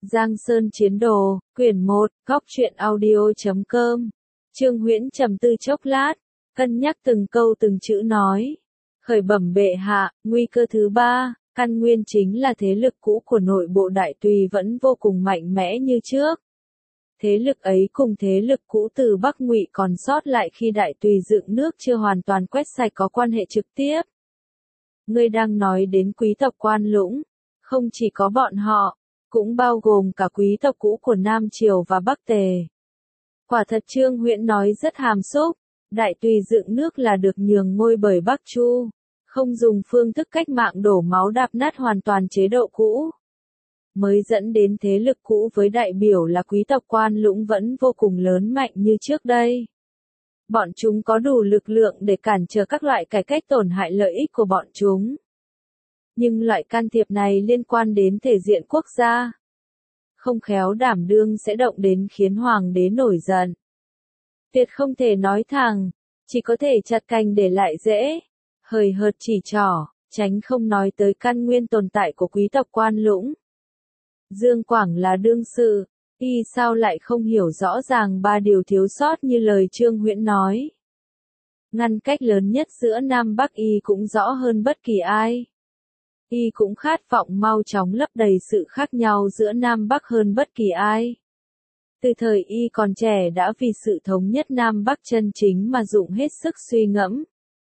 Giang Sơn Chiến Đồ, quyển 1, Góc Truyện Audio.com. Trương Huyễn trầm tư chốc lát, cân nhắc từng câu từng chữ nói. Khởi bẩm bệ hạ, nguy cơ thứ ba, căn nguyên chính là thế lực cũ của nội bộ Đại Tùy vẫn vô cùng mạnh mẽ như trước. Thế lực ấy cùng thế lực cũ từ Bắc Ngụy còn sót lại khi Đại Tùy dựng nước chưa hoàn toàn quét sạch có quan hệ trực tiếp. Ngươi đang nói đến quý tộc Quan Lũng, không chỉ có bọn họ, cũng bao gồm cả quý tộc cũ của Nam Triều và Bắc Tề. Quả thật Trương Huyễn nói rất hàm xúc, Đại Tùy dựng nước là được nhường ngôi bởi Bắc Chu, không dùng phương thức cách mạng đổ máu đạp nát hoàn toàn chế độ cũ. Mới dẫn đến thế lực cũ với đại biểu là quý tộc Quan Lũng vẫn vô cùng lớn mạnh như trước đây. Bọn chúng có đủ lực lượng để cản trở các loại cải cách tổn hại lợi ích của bọn chúng. Nhưng loại can thiệp này liên quan đến thể diện quốc gia. Không khéo đảm đương sẽ động đến khiến hoàng đế nổi giận. Tuyệt không thể nói thẳng, chỉ có thể chặt cành để lại rễ, hời hợt chỉ trỏ, tránh không nói tới căn nguyên tồn tại của quý tộc Quan Lũng. Dương Quảng là đương sự, y sao lại không hiểu rõ ràng ba điều thiếu sót như lời Trương Huyễn nói. Ngăn cách lớn nhất giữa Nam Bắc y cũng rõ hơn bất kỳ ai. Y cũng khát vọng mau chóng lấp đầy sự khác nhau giữa Nam Bắc hơn bất kỳ ai. Từ thời y còn trẻ đã vì sự thống nhất Nam Bắc chân chính mà dụng hết sức suy ngẫm.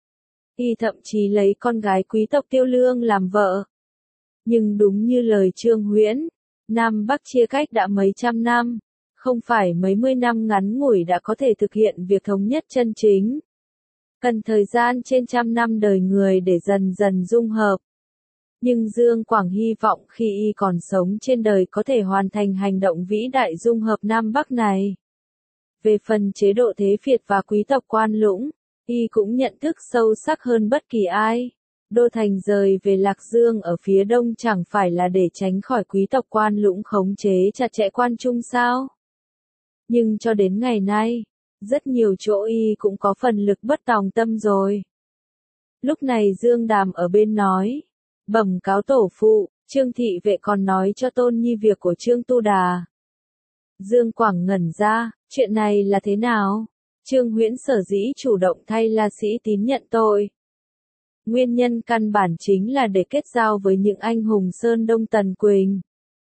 Y thậm chí lấy con gái quý tộc Tiêu Lương làm vợ. Nhưng đúng như lời Trương Huyễn, Nam Bắc chia cách đã mấy trăm năm, không phải mấy mươi năm ngắn ngủi đã có thể thực hiện việc thống nhất chân chính. Cần thời gian trên trăm năm đời người để dần dần dung hợp. Nhưng Dương Quảng hy vọng khi y còn sống trên đời có thể hoàn thành hành động vĩ đại dung hợp Nam Bắc này. Về phần chế độ thế Việt và quý tộc Quan Lũng, y cũng nhận thức sâu sắc hơn bất kỳ ai. Đô thành rời về Lạc Dương ở phía đông chẳng phải là để tránh khỏi quý tộc Quan Lũng khống chế chặt chẽ Quan Trung sao? Nhưng cho đến ngày nay, rất nhiều chỗ y cũng có phần lực bất tòng tâm rồi. Lúc này Dương Đàm ở bên nói, bẩm cáo tổ phụ, Trương thị vệ còn nói cho Tôn Nhi việc của Trương Tu Đà. Dương Quảng ngẩn ra, chuyện này là thế nào? Trương Huyễn sở dĩ chủ động thay La Sĩ Tín nhận tội. Nguyên nhân căn bản chính là để kết giao với những anh hùng Sơn Đông Tần Quỳnh.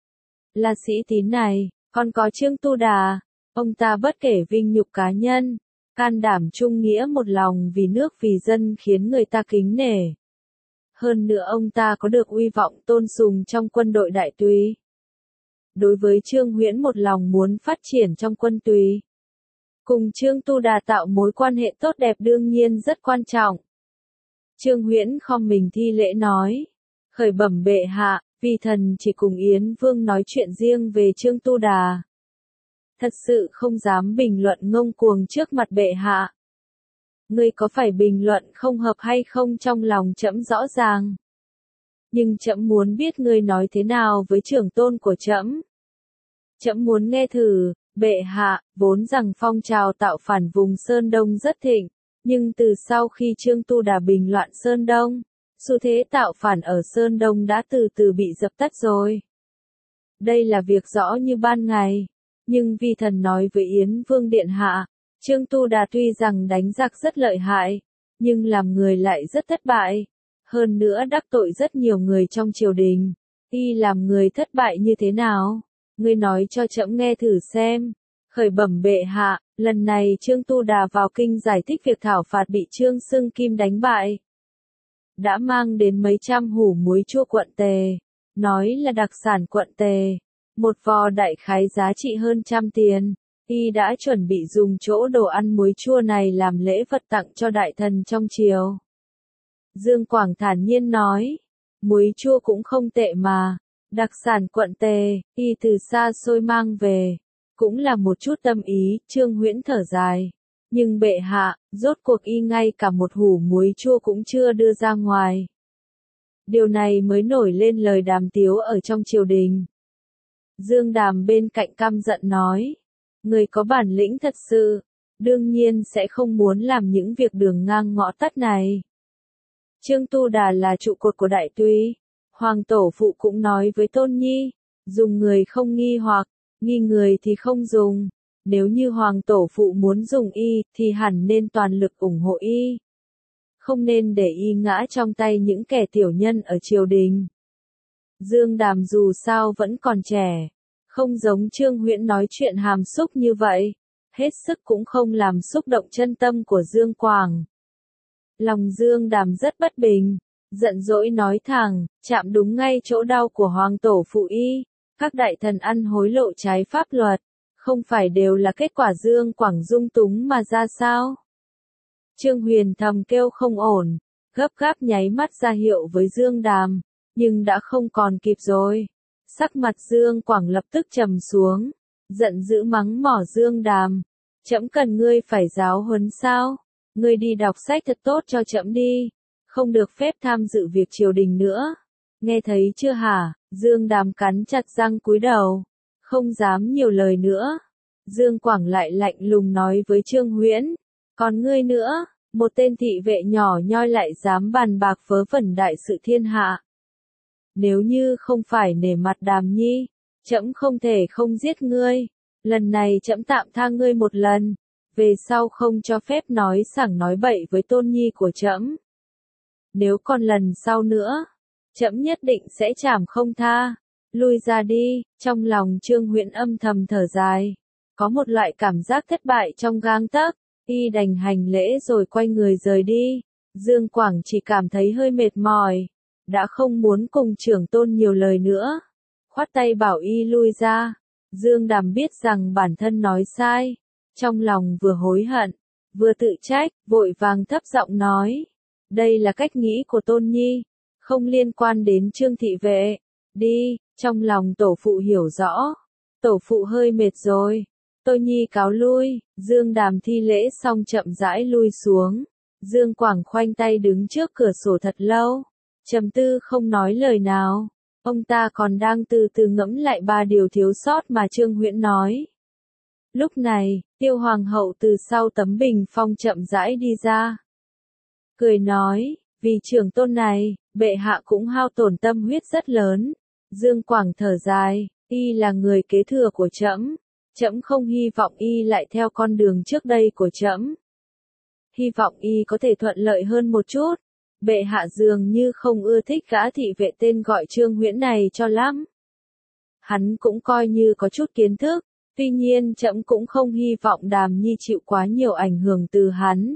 La Sĩ Tín này, còn có Trương Tu Đà, ông ta bất kể vinh nhục cá nhân, can đảm trung nghĩa một lòng vì nước vì dân khiến người ta kính nể. Hơn nữa ông ta có được uy vọng tôn sùng trong quân đội Đại Tùy. Đối với Trương Huyễn một lòng muốn phát triển trong quân Tùy, cùng Trương Tu Đà tạo mối quan hệ tốt đẹp đương nhiên rất quan trọng. Trương Huyễn khom mình thi lễ nói, khởi bẩm bệ hạ, vi thần chỉ cùng Yến Vương nói chuyện riêng về Trương Tu Đà. Thật sự không dám bình luận ngông cuồng trước mặt bệ hạ. Ngươi có phải bình luận không hợp hay không trong lòng trẫm rõ ràng. Nhưng trẫm muốn biết ngươi nói thế nào với trưởng tôn của trẫm. Trẫm muốn nghe thử, bệ hạ, vốn rằng phong trào tạo phản vùng Sơn Đông rất thịnh, nhưng từ sau khi Trương Tu Đà bình loạn Sơn Đông, xu thế tạo phản ở Sơn Đông đã từ từ bị dập tắt rồi. Đây là việc rõ như ban ngày, nhưng vi thần nói với Yến Vương Điện Hạ, Trương Tu Đà tuy rằng đánh giặc rất lợi hại, nhưng làm người lại rất thất bại. Hơn nữa đắc tội rất nhiều người trong triều đình. Y làm người thất bại như thế nào? Ngươi nói cho trẫm nghe thử xem. Khởi bẩm bệ hạ, lần này Trương Tu Đà vào kinh giải thích việc thảo phạt bị Trương Xưng Kim đánh bại. Đã mang đến mấy trăm hủ muối chua quận Tề. Nói là đặc sản quận Tề. Một vò đại khái giá trị hơn 100 tiền. Y đã chuẩn bị dùng chỗ đồ ăn muối chua này làm lễ vật tặng cho đại thần trong triều. Dương Quảng thản nhiên nói, muối chua cũng không tệ mà, đặc sản quận Tề, y từ xa xôi mang về, cũng là một chút tâm ý. Trương Huyễn thở dài, nhưng bệ hạ, rốt cuộc y ngay cả một hủ muối chua cũng chưa đưa ra ngoài. Điều này mới nổi lên lời đàm tiếu ở trong triều đình. Dương Đàm bên cạnh căm giận nói, người có bản lĩnh thật sự, đương nhiên sẽ không muốn làm những việc đường ngang ngõ tắt này. Trương Tu Đà là trụ cột của Đại Tùy, Hoàng tổ phụ cũng nói với Tôn Nhi, Dùng người không nghi hoặc, nghi người thì không dùng. Nếu như hoàng tổ phụ muốn dùng y, thì hẳn nên toàn lực ủng hộ y. Không nên để y ngã trong tay những kẻ tiểu nhân ở triều đình. Dương Đàm dù sao vẫn còn trẻ, không giống Trương Huyễn nói chuyện hàm xúc như vậy, hết sức cũng không làm xúc động chân tâm của Dương Quảng. Lòng Dương Đàm rất bất bình, giận dỗi nói thẳng, chạm đúng ngay chỗ đau của hoàng tổ phụ y, các đại thần ăn hối lộ trái pháp luật, không phải đều là kết quả Dương Quảng dung túng mà ra sao? Trương Huyền thầm kêu không ổn, gấp gáp nháy mắt ra hiệu với Dương Đàm, nhưng đã không còn kịp rồi. Sắc mặt Dương Quảng lập tức trầm xuống, giận dữ mắng mỏ Dương Đàm, trẫm cần ngươi phải giáo huấn sao? Ngươi đi đọc sách thật tốt cho trẫm đi, không được phép tham dự việc triều đình nữa. Nghe thấy chưa hả? Dương Đàm cắn chặt răng cúi đầu, không dám nhiều lời nữa. Dương Quảng lại lạnh lùng nói với Trương Huyễn, còn ngươi nữa, một tên thị vệ nhỏ nhoi lại dám bàn bạc vớ vẩn đại sự thiên hạ. Nếu như không phải nể mặt Đàm Nhi, trẫm không thể không giết ngươi, lần này trẫm tạm tha ngươi một lần, về sau không cho phép nói sảng nói bậy với tôn nhi của trẫm. Nếu còn lần sau nữa, trẫm nhất định sẽ trảm không tha. Lui ra đi, trong lòng Trương Huyễn âm thầm thở dài, có một loại cảm giác thất bại trong gang tấc, y đành hành lễ rồi quay người rời đi. Dương Quảng chỉ cảm thấy hơi mệt mỏi, đã không muốn cùng trưởng tôn nhiều lời nữa, khoát tay bảo y lui ra. Dương Đàm biết rằng bản thân nói sai, trong lòng vừa hối hận, vừa tự trách, vội vàng thấp giọng nói, đây là cách nghĩ của tôn nhi, không liên quan đến Trương thị vệ, đi. Trong lòng tổ phụ hiểu rõ, tổ phụ hơi mệt rồi, tôi nhi cáo lui. Dương Đàm thi lễ xong chậm rãi lui xuống. Dương Quảng khoanh tay đứng trước cửa sổ thật lâu, trầm tư không nói lời nào. Ông ta còn đang từ từ ngẫm lại 3 điều thiếu sót mà Trương Huyễn nói. Lúc này, Tiêu Hoàng hậu từ sau tấm bình phong chậm rãi đi ra, cười nói, vì trưởng tôn này, bệ hạ cũng hao tổn tâm huyết rất lớn. Dương Quảng thở dài, y là người kế thừa của trẫm, trẫm không hy vọng y lại theo con đường trước đây của trẫm. Hy vọng y có thể thuận lợi hơn một chút. Bệ hạ dường như không ưa thích gã thị vệ tên gọi Trương Huyễn này cho lắm. Hắn cũng coi như có chút kiến thức, tuy nhiên trẫm cũng không hy vọng Đàm Nhi chịu quá nhiều ảnh hưởng từ hắn.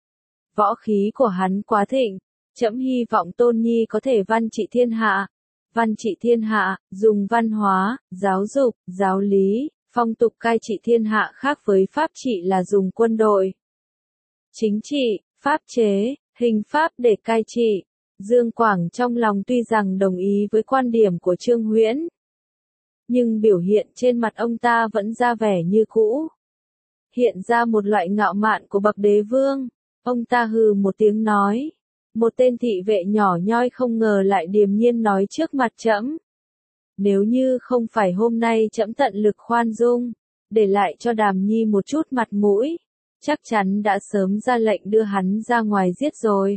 Võ khí của hắn quá thịnh, trẫm hy vọng Tôn Nhi có thể văn trị thiên hạ. Văn trị thiên hạ, dùng văn hóa, giáo dục, giáo lý, phong tục cai trị thiên hạ khác với pháp trị là dùng quân đội, chính trị, pháp chế, hình pháp để cai trị. Dương Quảng trong lòng tuy rằng đồng ý với quan điểm của Trương Huyễn, nhưng biểu hiện trên mặt ông ta vẫn ra vẻ như cũ, hiện ra một loại ngạo mạn của bậc đế vương. Ông ta hừ một tiếng nói, một tên thị vệ nhỏ nhoi không ngờ lại điềm nhiên nói trước mặt trẫm. Nếu như không phải hôm nay trẫm tận lực khoan dung, để lại cho Đàm Nhi một chút mặt mũi, chắc chắn đã sớm ra lệnh đưa hắn ra ngoài giết rồi.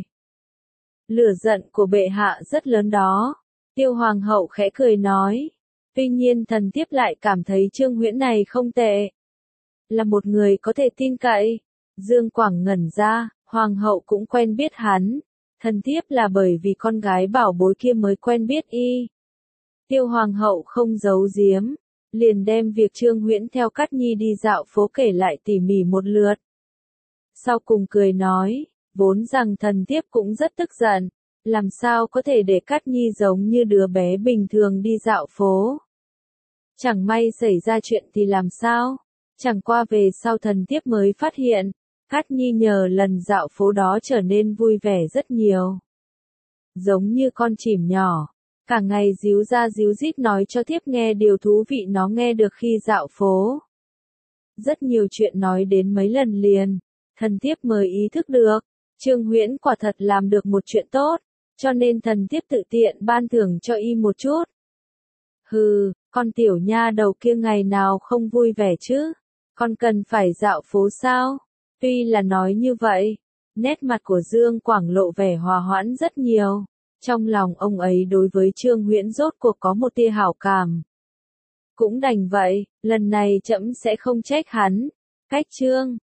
Lửa giận của bệ hạ rất lớn đó. Tiêu Hoàng hậu khẽ cười nói. Tuy nhiên thần thiếp lại cảm thấy Trương Huyễn này không tệ, là một người có thể tin cậy. Dương Quảng ngẩn ra, Hoàng hậu cũng quen biết hắn. Thần thiếp là bởi vì con gái bảo bối kia mới quen biết y. Tiêu Hoàng hậu không giấu giếm, liền đem việc Trương Huyễn theo Cát Nhi đi dạo phố kể lại tỉ mỉ một lượt. Sau cùng cười nói, vốn rằng thần thiếp cũng rất tức giận, làm sao có thể để Cát Nhi giống như đứa bé bình thường đi dạo phố. Chẳng may xảy ra chuyện thì làm sao? Chẳng qua về sau thần thiếp mới phát hiện, Cát Nhi nhờ lần dạo phố đó trở nên vui vẻ rất nhiều. Giống như con chìm nhỏ, cả ngày díu ra díu dít nói cho thiếp nghe điều thú vị nó nghe được khi dạo phố. Rất nhiều chuyện nói đến mấy lần liền, thần thiếp mới ý thức được, Trương Huyễn quả thật làm được một chuyện tốt, cho nên thần thiếp tự tiện ban thưởng cho y một chút. Hừ, con tiểu nha đầu kia ngày nào không vui vẻ chứ, con cần phải dạo phố sao? Tuy là nói như vậy, nét mặt của Dương Quảng lộ vẻ hòa hoãn rất nhiều. Trong lòng ông ấy đối với Trương Huyễn rốt cuộc có một tia hảo cảm. Cũng đành vậy, lần này trẫm sẽ không trách hắn. Cách chương